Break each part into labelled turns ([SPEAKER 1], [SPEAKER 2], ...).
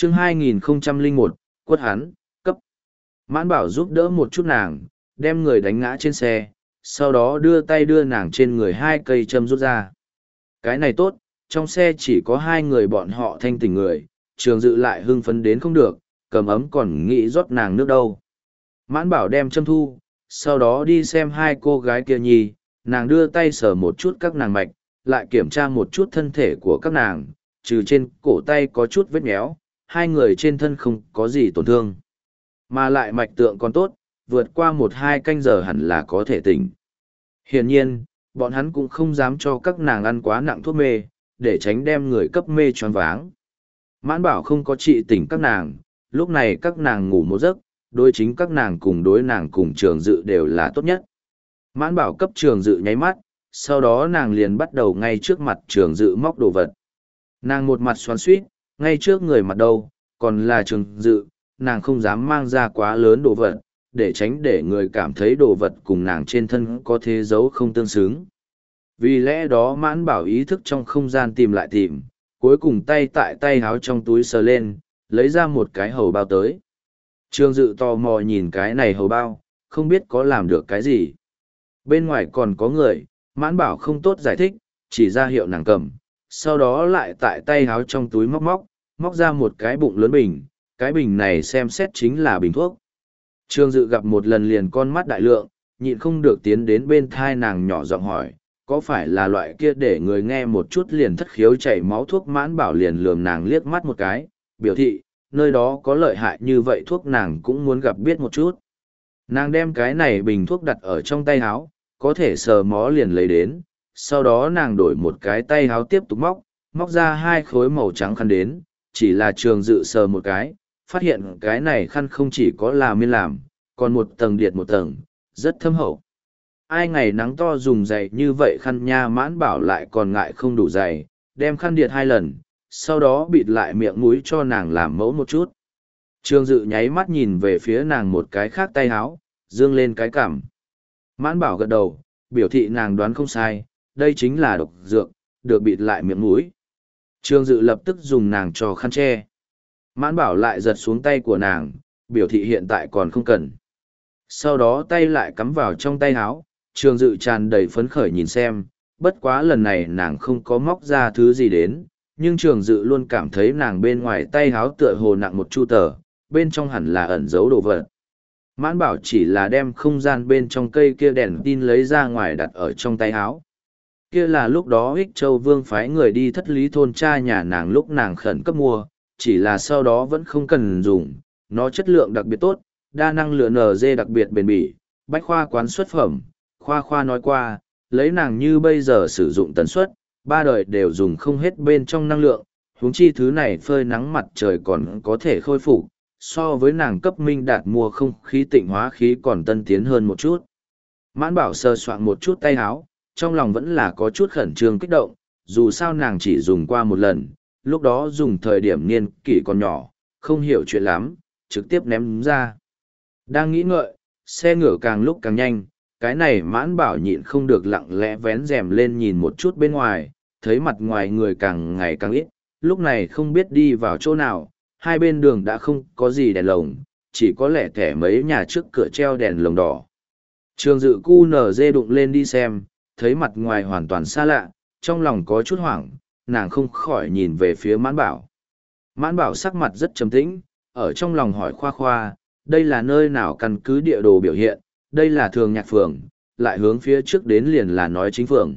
[SPEAKER 1] Chương 2001, quất hắn, cấp. Mãn Bảo giúp đỡ một chút nàng, đem người đánh ngã trên xe, sau đó đưa tay đưa nàng trên người 2 cây châm rút ra. Cái này tốt, trong xe chỉ có 2 người bọn họ thanh tỉnh người, Trường Dự lại hưng phấn đến không được, cầm ấm còn nghĩ rót nàng nước đâu. Mãn Bảo đem châm thu, sau đó đi xem 2 cô gái kia nhì, nàng đưa tay sờ một chút các nàng mạch, lại kiểm tra một chút thân thể của các nàng, trừ trên cổ tay có chút vết méo, 2 người trên thân không có gì tổn thương. Mà lại mạch tượng còn tốt, vượt qua 1-2 canh giờ hẳn là có thể tỉnh. Hiển nhiên, bọn hắn cũng không dám cho các nàng ăn quá nặng thuốc mê, để tránh đem người cấp mê choáng váng. Mãn Bảo không có trị tỉnh các nàng, lúc này các nàng ngủ một giấc, đối chính các nàng cùng đối nàng cùng Trường Dự đều là tốt nhất. Mãn Bảo cấp Trường Dự nháy mắt, sau đó nàng liền bắt đầu ngay trước mặt Trường Dự móc đồ vật. Nàng một mặt xoắn xuýt, ngay trước người mặt đâu, còn là Trường Dự, nàng không dám mang ra quá lớn đồ vật, để tránh để người cảm thấy đồ vật cùng nàng trên thân có thế giấu không tương xứng. Vì lẽ đó Mãn Bảo ý thức trong không gian tìm lại tìm, cuối cùng tay tại tay háo trong túi sờ lên, lấy ra một cái hầu bao tới. Trường Dự tò mò nhìn cái này hầu bao, không biết có làm được cái gì. Bên ngoài còn có người, Mãn Bảo không tốt giải thích, chỉ ra hiệu nàng cầm, sau đó lại tại tay háo trong túi móc ra một cái bụng lớn bình, cái bình này xem xét chính là bình thuốc. Trường Dự gặp một lần liền con mắt đại lượng, nhịn không được tiến đến bên thai nàng nhỏ giọng hỏi, có phải là loại kia để người nghe một chút liền thất khiếu chảy máu thuốc? Mãn Bảo liền lườm nàng liếc mắt một cái, biểu thị, nơi đó có lợi hại như vậy thuốc nàng cũng muốn gặp biết một chút. Nàng đem cái này bình thuốc đặt ở trong tay áo, có thể sờ mó liền lấy đến, sau đó nàng đổi một cái tay áo tiếp tục móc ra 2 khối màu trắng khăn đến, chỉ là Trường Dự sờ một cái, phát hiện cái này khăn không chỉ có là miên làm, còn một tầng điệt một tầng, rất thâm hậu. Ai ngày nắng to dùng dày như vậy khăn nha? Mãn Bảo lại còn ngại không đủ dày, đem khăn điệt 2 lần, sau đó bịt lại miệng mũi cho nàng làm mẫu một chút. Trường Dự nháy mắt nhìn về phía nàng một cái khác tay háo, dương lên cái cằm. Mãn Bảo gật đầu, biểu thị nàng đoán không sai, đây chính là độc dược, được bịt lại miệng mũi. Trường Dự lập tức dùng nàng cho khăn che. Mãn Bảo lại giật xuống tay của nàng, biểu thị hiện tại còn không cần. Sau đó tay lại cắm vào trong tay áo, Trường Dự tràn đầy phấn khởi nhìn xem, bất quá lần này nàng không có móc ra thứ gì đến, nhưng Trường Dự luôn cảm thấy nàng bên ngoài tay áo tựa hồ nặng một chu tờ, bên trong hẳn là ẩn giấu đồ vật. Mãn Bảo chỉ là đem không gian bên trong cây kia đèn tin lấy ra ngoài đặt ở trong tay áo. Kia là lúc đó Ích Châu Vương phái người đi Thất Lý thôn cha nhà nàng lúc nàng khẩn cấp mua, chỉ là sau đó vẫn không cần dùng, nó chất lượng đặc biệt tốt, đa năng lượng NG đặc biệt bền bỉ, bách khoa quán xuất phẩm, khoa nói qua, lấy nàng như bây giờ sử dụng tần suất, 3 đời đều dùng không hết bên trong năng lượng, huống chi thứ này phơi nắng mặt trời còn có thể khôi phục, so với nàng cấp Minh Đạt mua không khí tịnh hóa khí còn tân tiến hơn một chút. Mãn Bảo sơ soạn một chút tay áo, trong lòng vẫn là có chút khẩn trương kích động, dù sao nàng chỉ dùng qua một lần, lúc đó dùng thời điểm niên kỷ còn nhỏ, không hiểu chuyện lắm, trực tiếp ném ra. Đang nghĩ ngợi, xe ngựa càng lúc càng nhanh, cái này Mãn Bảo nhịn không được lặng lẽ vén rèm lên nhìn một chút bên ngoài, thấy mặt ngoài người càng ngày càng ít, lúc này không biết đi vào chỗ nào, 2 bên đường đã không có gì đèn lồng, chỉ có lẻ thẻ mấy nhà trước cửa treo đèn lồng đỏ. Trường Dự QNZ đụng lên đi xem, thấy mặt ngoài hoàn toàn xa lạ, trong lòng có chút hoảng, nàng không khỏi nhìn về phía Mãn Bảo. Mãn Bảo sắc mặt rất trầm tĩnh, ở trong lòng hỏi khoa, đây là nơi nào? Căn cứ địa đồ biểu hiện, đây là Thường Nhạc phường, lại hướng phía trước đến liền là Nói Chính phường.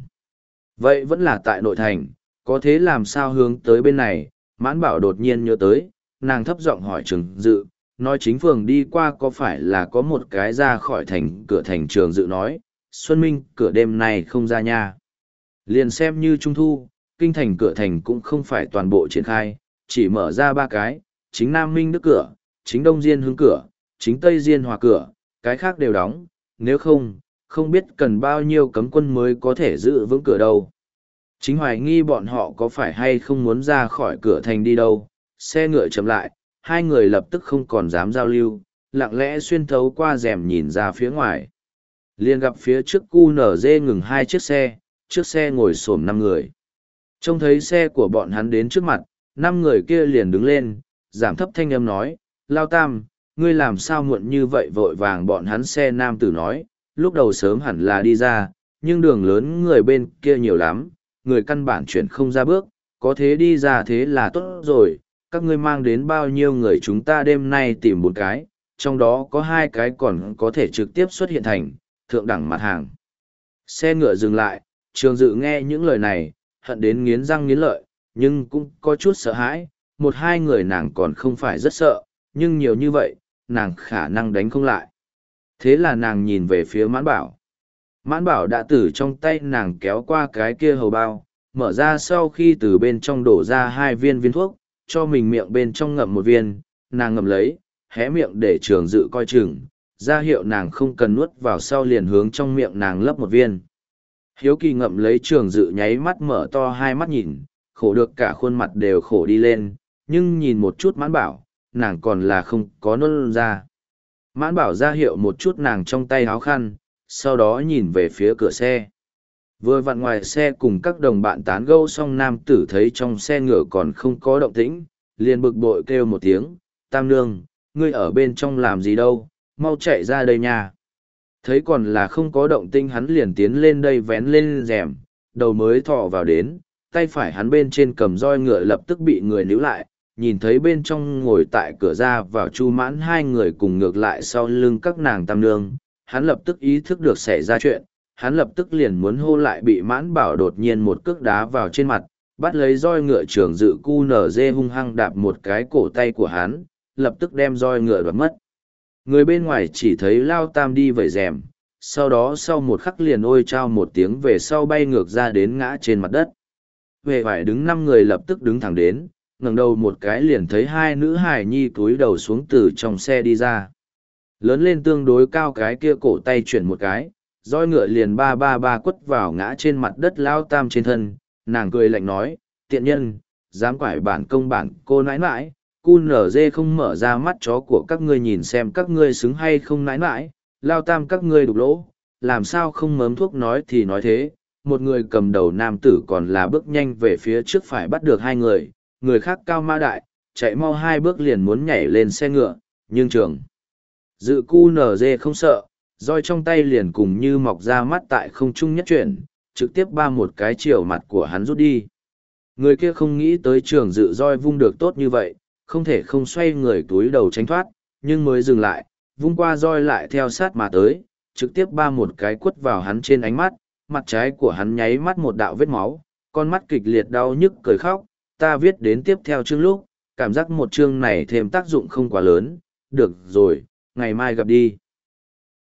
[SPEAKER 1] Vậy vẫn là tại nội thành, có thế làm sao hướng tới bên này? Mãn Bảo đột nhiên nhớ tới, nàng thấp giọng hỏi Trường Dự, Nói Chính phường đi qua có phải là có một cái ra khỏi thành cửa thành? Trường Dự nói, Xuân Minh, cửa đêm này không ra nha. Liền xem như Trung Thu, kinh thành cửa thành cũng không phải toàn bộ triển khai, chỉ mở ra 3 cái, chính Nam Minh Đức cửa, chính Đông Diên Hương cửa, chính Tây Diên Hòa cửa, cái khác đều đóng, nếu không biết cần bao nhiêu cấm quân mới có thể giữ vững cửa đâu. Chính hoài nghi bọn họ có phải hay không muốn ra khỏi cửa thành đi đâu, xe ngựa chậm lại, 2 người lập tức không còn dám giao lưu, lặng lẽ xuyên thấu qua rèm nhìn ra phía ngoài. Liền gặp phía trước QNZ ngừng 2 chiếc xe, trước xe ngồi xổm 5 người. Trông thấy xe của bọn hắn đến trước mặt, 5 người kia liền đứng lên, giảm thấp thanh âm nói, Lao Tam, ngươi làm sao muộn như vậy vội vàng bọn hắn xe nam tử nói, lúc đầu sớm hẳn là đi ra, nhưng đường lớn người bên kia nhiều lắm, người căn bản chuyển không ra bước, có thế đi ra thế là tốt rồi, các ngươi mang đến bao nhiêu người chúng ta đêm nay tìm một cái, trong đó có 2 cái còn có thể trực tiếp xuất hiện thành, thượng đẳng mặt hàng. Xe ngựa dừng lại, Trường Dự nghe những lời này, hận đến nghiến răng nghiến lợi, nhưng cũng có chút sợ hãi, 1-2 người nàng còn không phải rất sợ, nhưng nhiều như vậy, nàng khả năng đánh không lại. Thế là nàng nhìn về phía Mãn Bảo. Mãn Bảo đã từ trong tay nàng kéo qua cái kia hầu bao, mở ra sau khi từ bên trong đổ ra 2 viên thuốc, cho mình miệng bên trong ngậm 1 viên, nàng ngậm lấy, hé miệng để Trường Dự coi chừng, ra hiệu nàng không cần nuốt vào sau liền hướng trong miệng nàng lấp 1 viên. Hiếu Kỳ ngậm lấy Trường Dự nháy mắt mở to 2 mắt nhìn, khổ được cả khuôn mặt đều khổ đi lên, nhưng nhìn một chút Mãn Bảo, nàng còn là không có nuốt ra. Mãn Bảo ra hiệu một chút nàng trong tay áo khăn, sau đó nhìn về phía cửa xe. Vừa vặn ngoài xe cùng các đồng bạn tán gẫu xong nam tử thấy trong xe ngựa còn không có động tĩnh, liền bực bội kêu một tiếng, Tam Nương, ngươi ở bên trong làm gì đâu, mau chạy ra đây nha. Thấy còn là không có động tĩnh hắn liền tiến lên đây vén lên rèm, đầu mới thò vào đến, tay phải hắn bên trên cầm roi ngựa lập tức bị người níu lại, nhìn thấy bên trong ngồi tại cửa ra vào Chu Mãn 2 người cùng ngược lại sau lưng các nàng Tam Nương, hắn lập tức ý thức được xảy ra chuyện, hắn lập tức liền muốn hô lại bị Mãn Bảo đột nhiên một cước đá vào trên mặt, bắt lấy roi ngựa Trường Dự QNZ hung hăng đạp một cái cổ tay của hắn, lập tức đem roi ngựa đoạt mất. Người bên ngoài chỉ thấy Lao Tam đi vẩy rèm, sau đó sau một khắc liền ôi trao một tiếng về sau bay ngược ra đến ngã trên mặt đất. Về phải đứng 5 người lập tức đứng thẳng đến, ngẩng đầu một cái liền thấy 2 nữ hài nhi cúi đầu xuống từ trong xe đi ra. Lớn lên tương đối cao cái kia cổ tay chuyển một cái, roi ngựa liền ba ba ba quất vào ngã trên mặt đất Lao Tam trên thân, nàng cười lạnh nói, tiện nhân, dám quải bản công bản cô nãi nãi, cu nở dê không mở ra mắt chó của các ngươi nhìn xem các ngươi xứng hay không nãi nãi, Lao Tam các ngươi đục lỗ, làm sao không mớm thuốc nói thì nói thế. Một người cầm đầu nam tử còn là bước nhanh về phía trước phải bắt được 2 người, người khác cao ma đại, chạy mau 2 bước liền muốn nhảy lên xe ngựa, nhưng Trường Dự QNZ không sợ, roi trong tay liền cùng như mọc ra mắt tại không trung nhất chuyển, trực tiếp ba một cái chiều mặt của hắn rút đi. Người kia không nghĩ tới Trường Dự roi vung được tốt như vậy, không thể không xoay người túi đầu tránh thoát, nhưng mới dừng lại, vung qua roi lại theo sát mà tới, trực tiếp ba một cái quất vào hắn trên ánh mắt, mặt trái của hắn nháy mắt một đạo vết máu, con mắt kịch liệt đau nhức cười khóc, ta viết đến tiếp theo chương lúc, cảm giác một chương này thêm tác dụng không quá lớn, được rồi, ngày mai gặp đi.